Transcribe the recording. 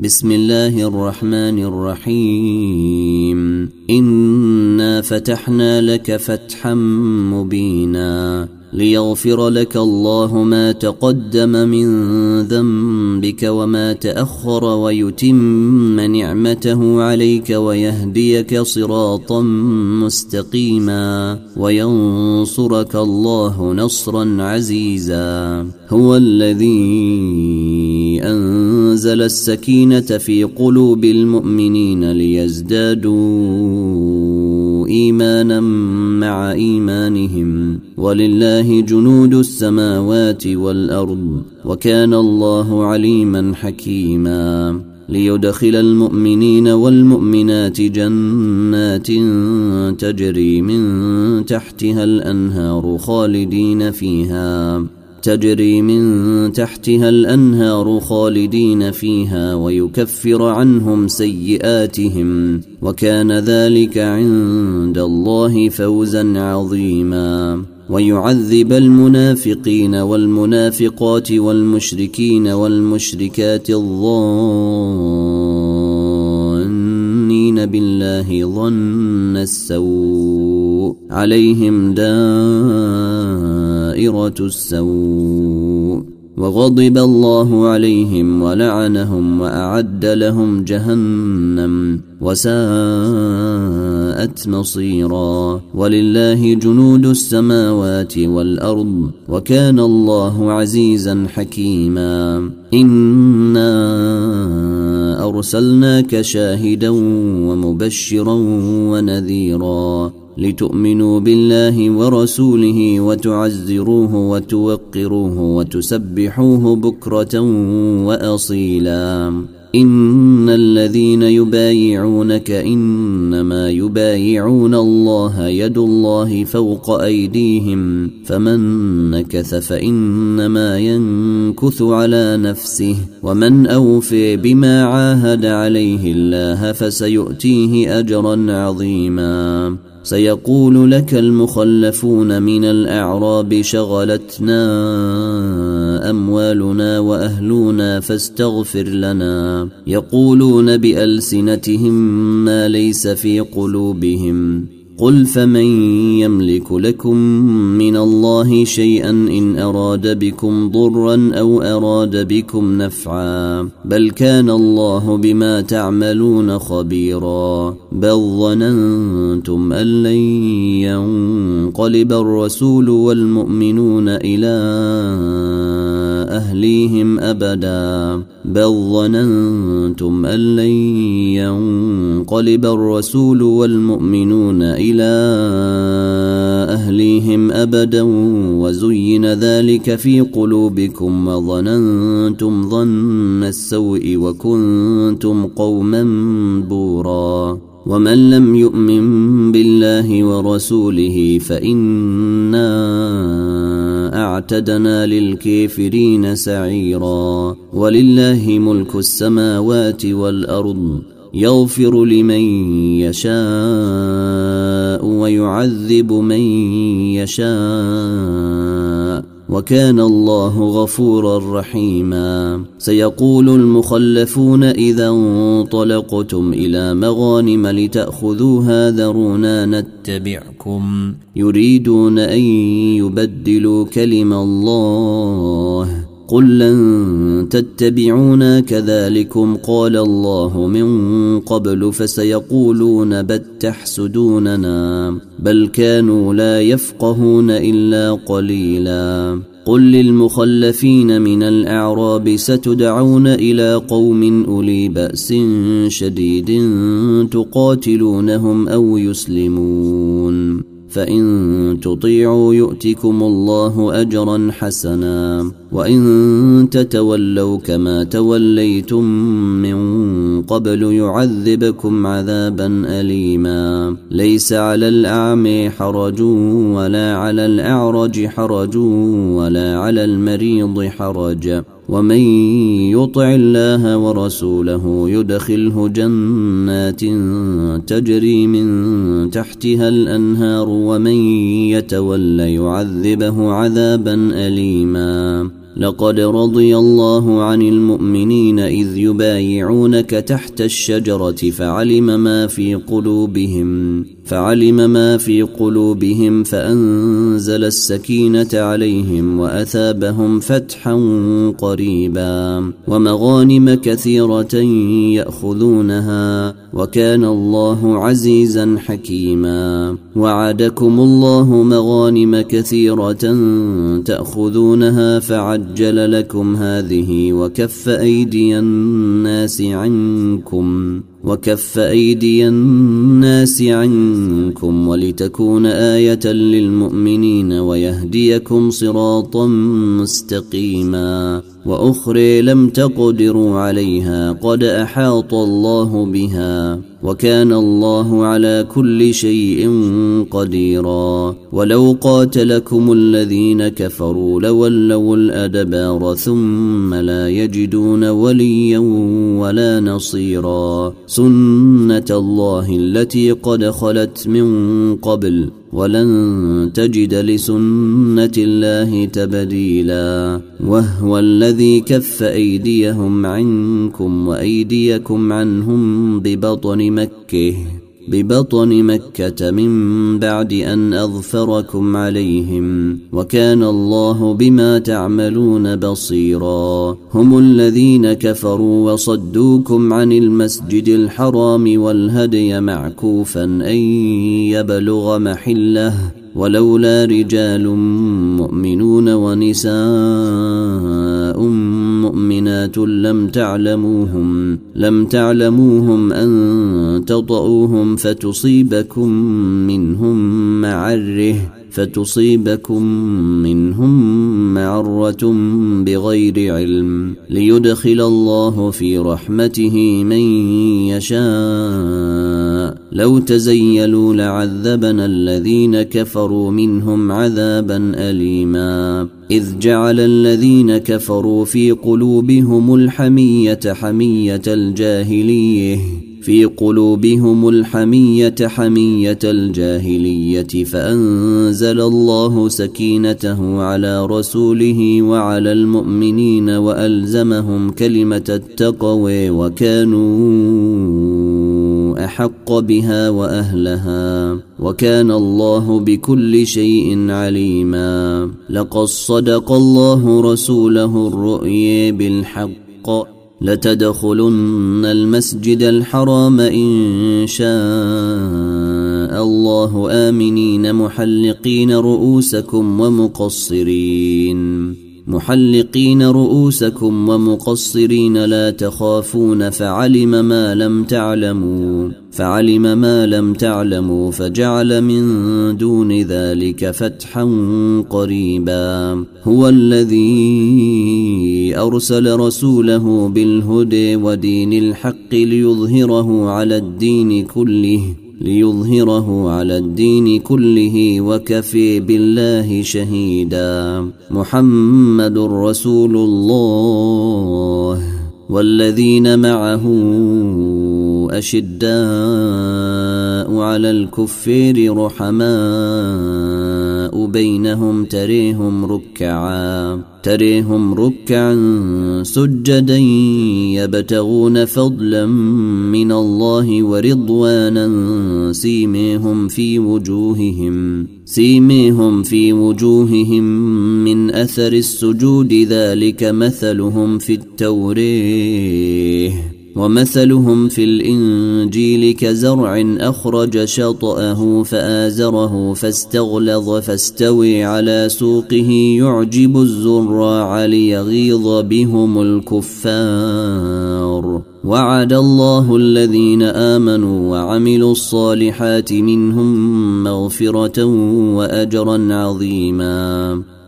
بسم الله الرحمن الرحيم. إنا فتحنا لك فتحا مبينا ليغفر لك الله ما تقدم من ذنبك وما تأخر ويتم نعمته عليك ويهديك صراطا مستقيما وينصرك الله نصرا عزيزا. هو الذي أنزل السكينة في قلوب المؤمنين ليزدادوا إيمانا مع إيمانهم ولله جنود السماوات والأرض وكان الله عليما حكيما. ليدخل المؤمنين والمؤمنات جنات تجري من تحتها الأنهار خالدين فيها ويكفر عنهم سيئاتهم وكان ذلك عند الله فوزا عظيما. ويعذب المنافقين والمنافقات والمشركين والمشركات الظانين بالله ظن السوء عليهم دائرة السوء وغضب الله عليهم ولعنهم وأعد لهم جهنم وساءت مصيرا. ولله جنود السماوات والأرض وكان الله عزيزا حكيما. إنا أرسلناك شاهدا ومبشرا ونذيرا لتؤمنوا بالله ورسوله وتعزروه وتوقروه وتسبحوه بكرة وأصيلا. إن الذين يبايعونك إنما يبايعون الله يد الله فوق أيديهم فمن نكث فإنما ينكث على نفسه ومن أوفي بما عاهد عليه الله فسيؤتيه أجرا عظيما. سيقول لك المخلفون من الأعراب شغلتنا أموالنا وأهلنا فاستغفر لنا يقولون بألسنتهم ما ليس في قلوبهم قل فمن يملك لكم من الله شيئا إن أراد بكم ضرا أو أراد بكم نفعا بل كان الله بما تعملون خبيرا. بل ظننتم أن لن ينقلب الرسول والمؤمنون إلى أهليهم أبدا وزين ذلك في قلوبكم وظننتم ظن السوء وكنتم قوما بورا. ومن لم يؤمن بالله ورسوله فإنا أعتدنا للكافرين سعيرا. ولله ملك السماوات والأرض يغفر لمن يشاء ويعذب من يشاء وكان الله غفورا رحيما. سيقول المخلفون إذا انطلقتم إلى مغانم لتأخذوها ذرونا نتبعكم يريدون أن يبدلوا كلم الله قل لن تتبعونا كذلكم قال الله من قبل فسيقولون بل تحسدوننا بل كانوا لا يفقهون إلا قليلا. قل للمخلفين من الأعراب ستدعون إلى قوم أولي بأس شديد تقاتلونهم أو يسلمون فإن تطيعوا يؤتكم الله أجرا حسنا وإن تتولوا كما توليتم من قبل يعذبكم عذابا أليما. ليس على الأعمى حرج ولا على الأعرج حرج ولا على المريض حرج ومن يطع الله ورسوله يدخله جنات تجري من تحتها الأنهار ومن يتول يعذبه عذابا أليما. لقد رضي الله عن المؤمنين إذ يبايعونك تحت الشجرة فعلم ما في قلوبهم فأنزل السكينة عليهم وأثابهم فتحا قريبا ومغانم كثيرة يأخذونها وكان الله عزيزا حكيما. وعدكم الله مغانم كثيرة تأخذونها فعجل لكم هذه وكف أيدي الناس عنكم ولتكون آية للمؤمنين ويهديكم صراطا مستقيما. وأخرى لم تقدروا عليها قد أحاط الله بها وكان الله على كل شيء قديرا. ولو قاتلكم الذين كفروا لولوا الأدبار ثم لا يجدون وليا ولا نصيرا. سنة الله التي قد خلت من قبل ولن تجد لسنة الله تبديلا. وهو الذي كف أيديهم عنكم وأيديكم عنهم ببطن مكة من بعد أن أظفركم عليهم وكان الله بما تعملون بصيرا. هم الذين كفروا وصدوكم عن المسجد الحرام والهدي معكوفا أن يبلغ محله ولولا رجال مؤمنون ونساء مؤمنات لم تعلموهم أن تطؤوهم فتصيبكم منهم معرة بغير علم ليدخل الله في رحمته من يشاء. لو تزيلوا لعذبنا الذين كفروا منهم عذابا أليما. إذ جعل الذين كفروا في قلوبهم الحمية حمية الجاهلية فأنزل الله سكينته على رسوله وعلى المؤمنين وألزمهم كلمة التقوى وكانوا أحق بها وأهلها وكان الله بكل شيء عليما. لقد صدق الله رسوله الرؤيا بالحق لتدخلن المسجد الحرام إن شاء الله آمنين محلقين رؤوسكم ومقصرين لا تخافون فعلم ما لم تعلموا فجعل من دون ذلك فتحا قريبا. هو الذي أرسل رسوله بالهدى ودين الحق ليظهره على الدين كله وكفي بالله شهيدا. محمد رسول الله والذين معه أشداء على الكفار رحماء بينهم تريهم ركعا سجدا يبتغون فضلا من الله ورضوانا سيميهم في وجوههم من أثر السجود ذلك مثلهم في التوراة ومثلهم في الإنجيل كزرع أخرج شطأه فآزره فاستغلظ فاستوي على سوقه يعجب الزراع ليغيظ بهم الكفار. وعد الله الذين آمنوا وعملوا الصالحات منهم مغفرة وأجرا عظيما.